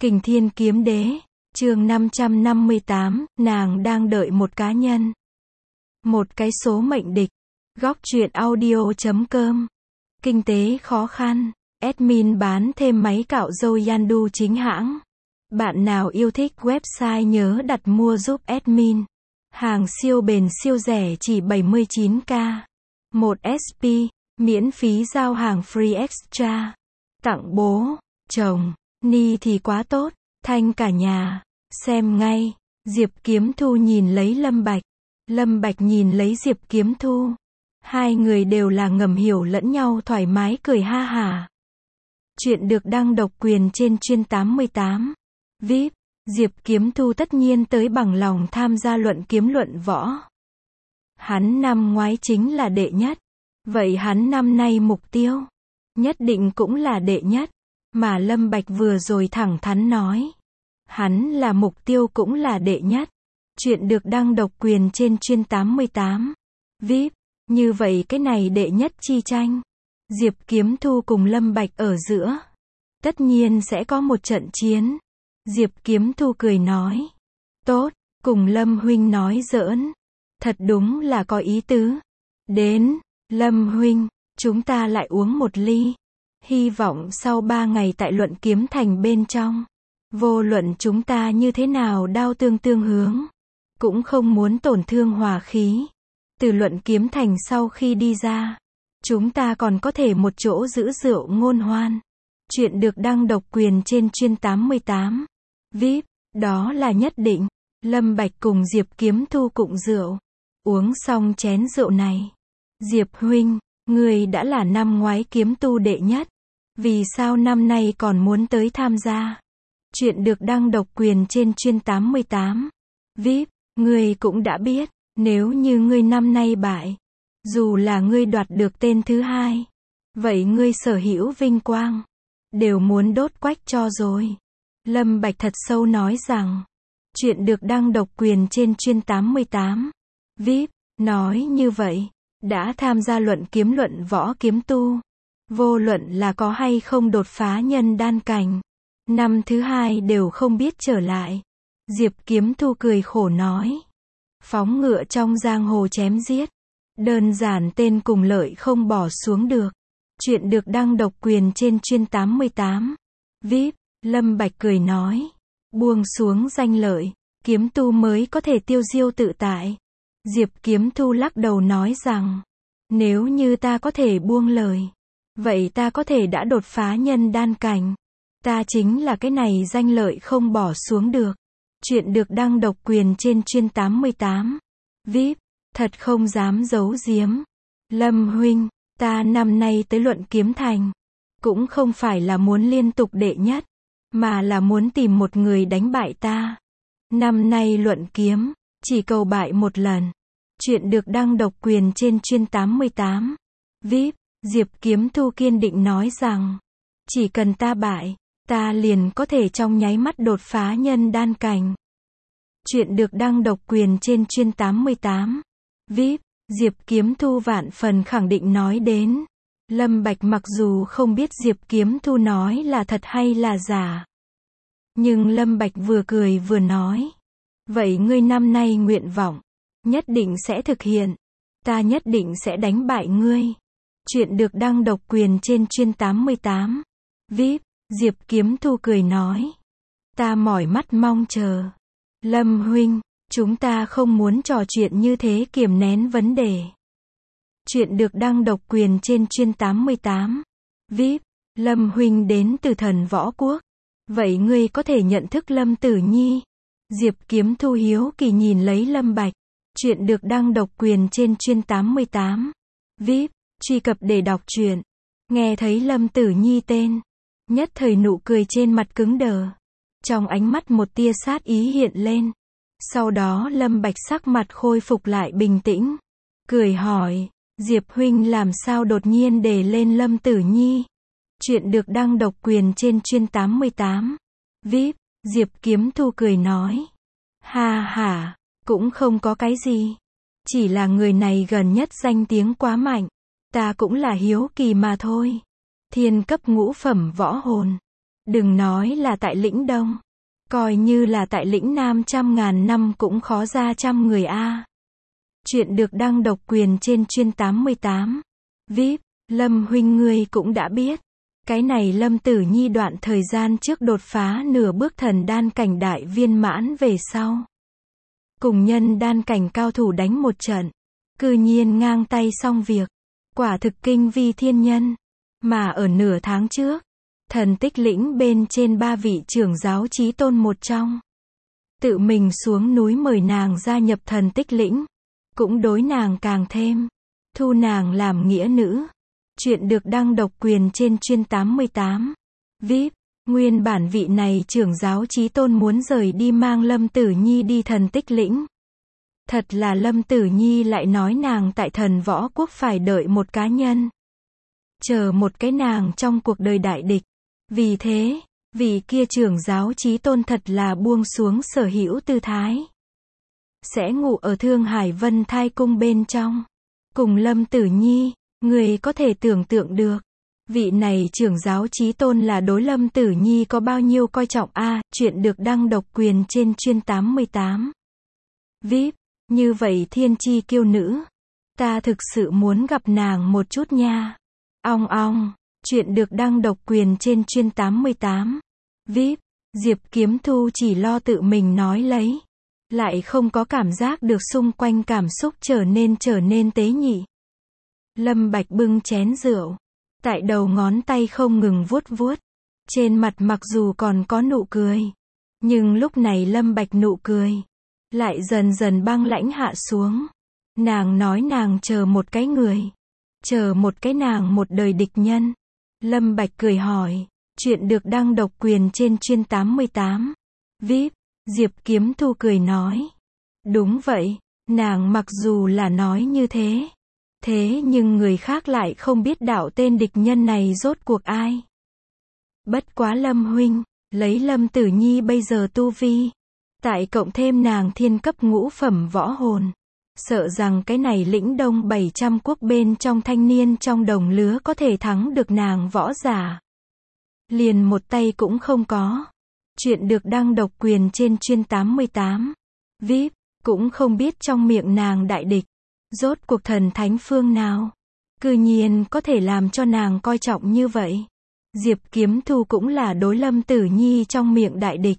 Kình Thiên Kiếm Đế, chương 558, nàng đang đợi một cá nhân. Một cái số mệnh địch. Góc truyện audio.com. Kinh tế khó khăn. Admin bán thêm máy cạo râu Yandu chính hãng. Bạn nào yêu thích website nhớ đặt mua giúp admin. Hàng siêu bền siêu rẻ chỉ 79k. 1 SP, miễn phí giao hàng free extra. Tặng bố, chồng, ni thì quá tốt, thanh cả nhà. Xem ngay. Diệp Kiếm Thu nhìn lấy Lâm Bạch. Lâm Bạch nhìn lấy Diệp Kiếm Thu. Hai người đều là ngầm hiểu lẫn nhau thoải mái cười ha hả. Chuyện được đăng độc quyền trên chuyên 88. VIP. Diệp Kiếm Thu tất nhiên tới bằng lòng tham gia luận kiếm luận võ. Hắn năm ngoái chính là đệ nhất. Vậy hắn năm nay mục tiêu nhất định cũng là đệ nhất. Mà Lâm Bạch vừa rồi thẳng thắn nói. Hắn là mục tiêu cũng là đệ nhất. Chuyện được đăng độc quyền trên chuyên 88. VIP. Như vậy cái này đệ nhất chi tranh. Diệp Kiếm Thu cùng Lâm Bạch ở giữa. Tất nhiên sẽ có một trận chiến. Diệp Kiếm Thu cười nói. Tốt, cùng Lâm huynh nói giỡn. Thật đúng là có ý tứ. Đến, Lâm huynh, chúng ta lại uống một ly. Hy vọng sau 3 ngày tại luận kiếm thành bên trong. Vô luận chúng ta như thế nào đao tương tương hướng. Cũng không muốn tổn thương hòa khí. Từ luận kiếm thành sau khi đi ra. Chúng ta còn có thể một chỗ giữ rượu ngôn hoan. Chuyện được đăng độc quyền trên chuyên 88. VIP. Đó là nhất định. Lâm Bạch cùng Diệp Kiếm Thu cụng rượu. Uống xong chén rượu này. Diệp huynh, người đã là năm ngoái kiếm tu đệ nhất. Vì sao năm nay còn muốn tới tham gia? Chuyện được đăng độc quyền trên chuyên 88. VIP. Ngươi cũng đã biết. Nếu như ngươi năm nay bại. Dù là ngươi đoạt được tên thứ hai. Vậy ngươi sở hữu vinh quang. Đều muốn đốt quách cho rồi. Lâm Bạch thật sâu nói rằng. Chuyện được đăng độc quyền trên chuyên 88. VIP. Nói như vậy. Đã tham gia luận kiếm luận võ kiếm tu. Vô luận là có hay không đột phá nhân đan cảnh. Năm thứ hai đều không biết trở lại. Diệp Kiếm Thu cười khổ nói. Phóng ngựa trong giang hồ chém giết. Đơn giản tên cùng lợi không bỏ xuống được. Chuyện được đăng độc quyền trên chuyên 88. VIP. Lâm Bạch cười nói. Buông xuống danh lợi. Kiếm tu mới có thể tiêu diêu tự tại. Diệp Kiếm Thu lắc đầu nói rằng. Nếu như ta có thể buông lời. Vậy ta có thể đã đột phá nhân đan cảnh. Ta chính là cái này danh lợi không bỏ xuống được. Chuyện được đăng độc quyền trên chuyên 88. VIP. Thật không dám giấu giếm. Lâm huynh, ta năm nay tới luận kiếm thành. Cũng không phải là muốn liên tục đệ nhất. Mà là muốn tìm một người đánh bại ta. Năm nay luận kiếm. Chỉ cầu bại một lần. Chuyện được đăng độc quyền trên chuyên 88. VIP. Diệp Kiếm Thu kiên định nói rằng. Chỉ cần ta bại. Ta liền có thể trong nháy mắt đột phá nhân đan cảnh. Chuyện được đăng độc quyền trên chuyên 88. VIP. Diệp Kiếm Thu vạn phần khẳng định nói đến. Lâm Bạch mặc dù không biết Diệp Kiếm Thu nói là thật hay là giả. Nhưng Lâm Bạch vừa cười vừa nói. Vậy ngươi năm nay nguyện vọng. Nhất định sẽ thực hiện. Ta nhất định sẽ đánh bại ngươi. Chuyện được đăng độc quyền trên chuyên 88. VIP. Diệp Kiếm Thu cười nói. Ta mỏi mắt mong chờ. Lâm huynh, chúng ta không muốn trò chuyện như thế kiềm nén vấn đề. Chuyện được đăng độc quyền trên chuyên 88. VIP. Lâm huynh đến từ Thần Võ Quốc. Vậy ngươi có thể nhận thức Lâm Tử Nhi? Diệp Kiếm Thu hiếu kỳ nhìn lấy Lâm Bạch. Chuyện được đăng độc quyền trên chuyên 88. VIP. Truy cập để đọc truyện. Nghe thấy Lâm Tử Nhi tên. Nhất thời nụ cười trên mặt cứng đờ. Trong ánh mắt một tia sát ý hiện lên. Sau đó Lâm Bạch sắc mặt khôi phục lại bình tĩnh. Cười hỏi. Diệp huynh làm sao đột nhiên đề lên Lâm Tử Nhi? Chuyện được đăng độc quyền trên chuyên 88. VIP. Diệp Kiếm Thu cười nói. Ha ha. Cũng không có cái gì. Chỉ là người này gần nhất danh tiếng quá mạnh. Ta cũng là hiếu kỳ mà thôi. Thiên cấp ngũ phẩm võ hồn. Đừng nói là tại lĩnh Đông. Coi như là tại lĩnh Nam trăm ngàn năm cũng khó ra trăm người a. Chuyện được đăng độc quyền trên chuyên 88. VIP, Lâm huynh ngươi cũng đã biết. Cái này Lâm Tử Nhi đoạn thời gian trước đột phá nửa bước thần đan cảnh đại viên mãn về sau. Cùng nhân đan cảnh cao thủ đánh một trận. Cư nhiên ngang tay xong việc. Quả thực kinh vi thiên nhân. Mà ở nửa tháng trước, Thần Tích Lĩnh bên trên 3 vị trưởng giáo chí tôn một trong. Tự mình xuống núi mời nàng gia nhập Thần Tích Lĩnh. Cũng đối nàng càng thêm. Thu nàng làm nghĩa nữ. Chuyện được đăng độc quyền trên chuyên 88. VIP, nguyên bản vị này trưởng giáo chí tôn muốn rời đi mang Lâm Tử Nhi đi Thần Tích Lĩnh. Thật là Lâm Tử Nhi lại nói nàng tại Thần Võ Quốc phải đợi một cá nhân. Chờ một cái nàng trong cuộc đời đại địch. Vì thế, vị kia trưởng giáo chí tôn thật là buông xuống sở hữu tư thái. Sẽ ngủ ở Thương Hải Vân Thai Cung bên trong. Cùng Lâm Tử Nhi, người có thể tưởng tượng được. Vị này trưởng giáo chí tôn là đối Lâm Tử Nhi có bao nhiêu coi trọng a. Chuyện được đăng độc quyền trên chuyên 88. VIP, như vậy thiên chi kiêu nữ. Ta thực sự muốn gặp nàng một chút nha. Ong ong, chuyện được đăng độc quyền trên chuyên 88. VIP, Diệp Kiếm Thu chỉ lo tự mình nói lấy. Lại không có cảm giác được xung quanh cảm xúc trở nên tế nhị. Lâm Bạch bưng chén rượu. Tại đầu ngón tay không ngừng vuốt vuốt. Trên mặt mặc dù còn có nụ cười. Nhưng lúc này Lâm Bạch nụ cười. Lại dần dần băng lãnh hạ xuống. Nàng nói nàng chờ một cái người. Chờ một cái nàng một đời địch nhân. Lâm Bạch cười hỏi. Chuyện được đăng độc quyền trên chuyên 88. VIP, Diệp Kiếm Thu cười nói. Đúng vậy, nàng mặc dù là nói như thế. Thế nhưng người khác lại không biết đạo tên địch nhân này rốt cuộc ai. Bất quá Lâm huynh, lấy Lâm Tử Nhi bây giờ tu vi. Tại cộng thêm nàng thiên cấp ngũ phẩm võ hồn. Sợ rằng cái này lĩnh Đông 700 quốc bên trong thanh niên trong đồng lứa có thể thắng được nàng võ giả. Liền một tay cũng không có. Chuyện được đăng độc quyền trên chuyên 88. VIP, cũng không biết trong miệng nàng đại địch. Rốt cuộc thần thánh phương nào. Cư nhiên có thể làm cho nàng coi trọng như vậy. Diệp Kiếm Thu cũng là đối Lâm Tử Nhi trong miệng đại địch.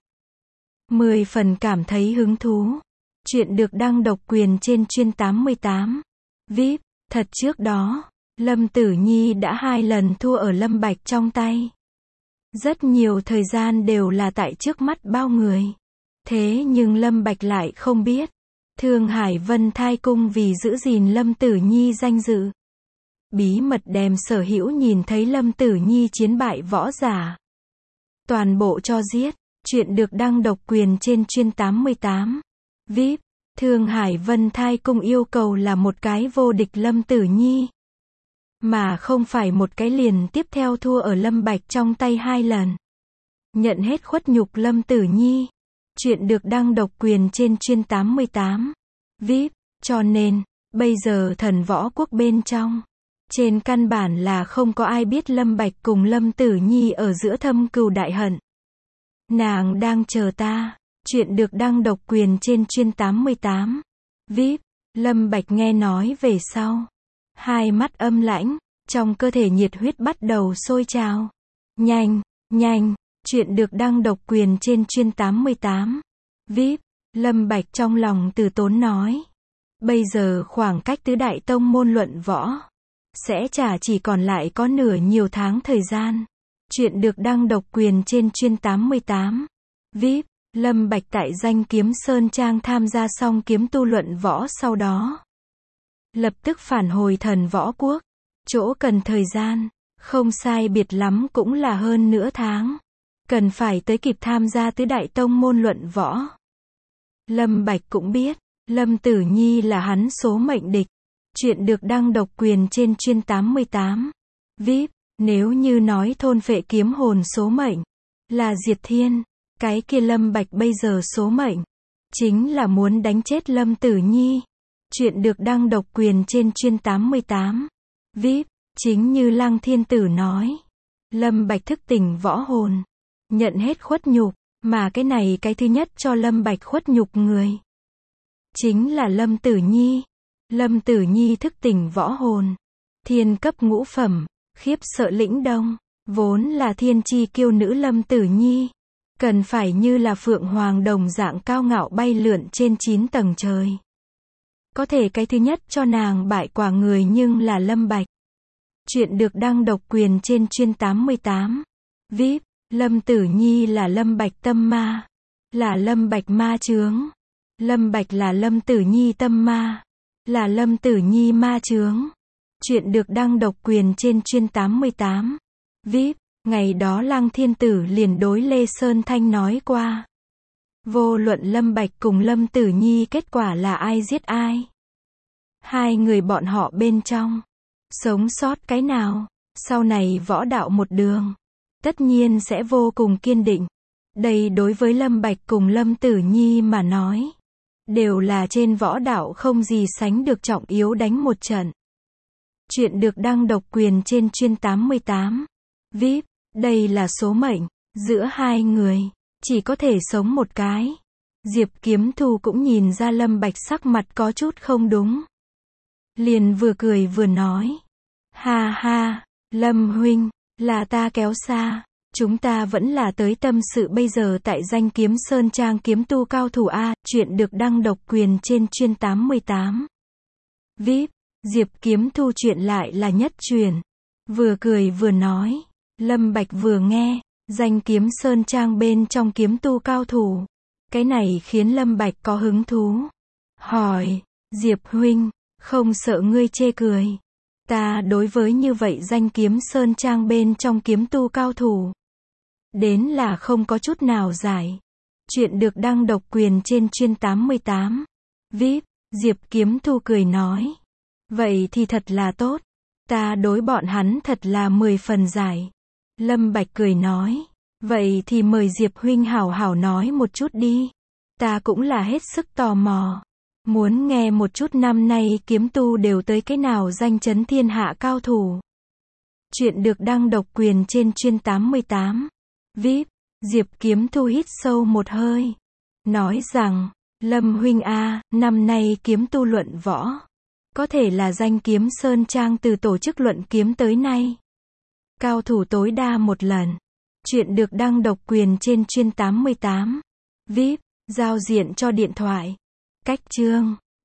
10 phần cảm thấy hứng thú. Chuyện được đăng độc quyền trên chuyên 88. VIP, thật trước đó, Lâm Tử Nhi đã 2 lần thua ở Lâm Bạch trong tay. Rất nhiều thời gian đều là tại trước mắt bao người. Thế nhưng Lâm Bạch lại không biết. Thương Hải Vân Thai Cung vì giữ gìn Lâm Tử Nhi danh dự. Bí mật đem sở hữu nhìn thấy Lâm Tử Nhi chiến bại võ giả. Toàn bộ cho giết. Chuyện được đăng độc quyền trên chuyên 88. VIP, Thương Hải Vân Thai Cung yêu cầu là một cái vô địch Lâm Tử Nhi. Mà không phải một cái liền tiếp theo thua ở Lâm Bạch trong tay 2 lần. Nhận hết khuất nhục Lâm Tử Nhi. Chuyện được đăng độc quyền trên chuyên 88. VIP, cho nên, bây giờ Thần Võ Quốc bên trong. Trên căn bản là không có ai biết Lâm Bạch cùng Lâm Tử Nhi ở giữa thâm cừu đại hận. Nàng đang chờ ta. Chuyện được đăng độc quyền trên chuyên 88. VIP, Lâm Bạch nghe nói về sau. 2 mắt âm lãnh, trong cơ thể nhiệt huyết bắt đầu sôi trào. Nhanh, nhanh, chuyện được đăng độc quyền trên chuyên 88. VIP, Lâm Bạch trong lòng từ tốn nói. Bây giờ khoảng cách tứ đại tông môn luận võ. Sẽ chỉ còn lại có nửa nhiều tháng thời gian. Chuyện được đăng độc quyền trên chuyên 88. VIP, Lâm Bạch tại Danh Kiếm Sơn Trang tham gia xong kiếm tu luận võ sau đó. Lập tức phản hồi Thần Võ Quốc. Chỗ cần thời gian, không sai biệt lắm cũng là hơn nửa tháng. Cần phải tới kịp tham gia tứ đại tông môn luận võ. Lâm Bạch cũng biết, Lâm Tử Nhi là hắn số mệnh địch. Chuyện được đăng độc quyền trên chuyên 88. VIP, nếu như nói thôn phệ kiếm hồn số mệnh là diệt thiên, cái kia Lâm Bạch bây giờ số mệnh chính là muốn đánh chết Lâm Tử Nhi. Chuyện được đăng độc quyền trên chuyên 88. VIP, chính như Lăng Thiên Tử nói, Lâm Bạch thức tỉnh võ hồn, nhận hết khuất nhục, mà cái này cái thứ nhất cho Lâm Bạch khuất nhục người. Chính là Lâm Tử Nhi. Lâm Tử Nhi thức tỉnh võ hồn. Thiên cấp ngũ phẩm, khiếp sợ lĩnh đông. Vốn là thiên chi kiêu nữ Lâm Tử Nhi. Cần phải như là phượng hoàng đồng dạng cao ngạo bay lượn trên 9 tầng trời. Có thể cái thứ nhất cho nàng bại quả người nhưng là Lâm Bạch. Chuyện được đăng độc quyền trên chuyên 88. VIP, Lâm Tử Nhi là Lâm Bạch tâm ma. Là Lâm Bạch ma chướng. Lâm Bạch là Lâm Tử Nhi tâm ma. Là Lâm Tử Nhi ma chướng. Chuyện được đăng độc quyền trên chuyên 88. VIP, ngày đó Lăng Thiên Tử liền đối Lê Sơn Thanh nói qua. Vô luận Lâm Bạch cùng Lâm Tử Nhi kết quả là ai giết ai. Hai người bọn họ bên trong. Sống sót cái nào. Sau này võ đạo một đường. Tất nhiên sẽ vô cùng kiên định. Đây đối với Lâm Bạch cùng Lâm Tử Nhi mà nói. Đều là trên võ đạo không gì sánh được trọng yếu đánh một trận. Chuyện được đăng độc quyền trên chuyên 88. VIP, đây là số mệnh. Giữa hai người, chỉ có thể sống một cái. Diệp Kiếm Thu cũng nhìn ra Lâm Bạch sắc mặt có chút không đúng. Liền vừa cười vừa nói. Ha ha, Lâm huynh, là ta kéo xa. Chúng ta vẫn là tới tâm sự bây giờ tại Danh Kiếm Sơn Trang kiếm tu cao thủ A. Chuyện được đăng độc quyền trên chuyên 88. VIP, Diệp Kiếm Thu chuyện lại là nhất truyền. Vừa cười vừa nói. Lâm Bạch vừa nghe, Danh Kiếm Sơn Trang bên trong kiếm tu cao thủ. Cái này khiến Lâm Bạch có hứng thú. Hỏi, Diệp huynh, không sợ ngươi chê cười. Ta đối với như vậy Danh Kiếm Sơn Trang bên trong kiếm tu cao thủ. Đến là không có chút nào giải. Chuyện được đăng độc quyền trên chuyên 88. VIP, Diệp Kiếm Thu cười nói. Vậy thì thật là tốt. Ta đối bọn hắn thật là 10 phần giải. Lâm Bạch cười nói. Vậy thì mời Diệp huynh hảo hảo nói một chút đi. Ta cũng là hết sức tò mò. Muốn nghe một chút năm nay kiếm tu đều tới cái nào danh chấn thiên hạ cao thủ. Chuyện được đăng độc quyền trên chuyên 88. VIP, Diệp Kiếm Thu hít sâu một hơi. Nói rằng, Lâm huynh A, năm nay kiếm tu luận võ. Có thể là Danh Kiếm Sơn Trang từ tổ chức luận kiếm tới nay. Cao thủ tối đa một lần. Chuyện được đăng độc quyền trên chuyên 88. VIP, giao diện cho điện thoại. Cách chương.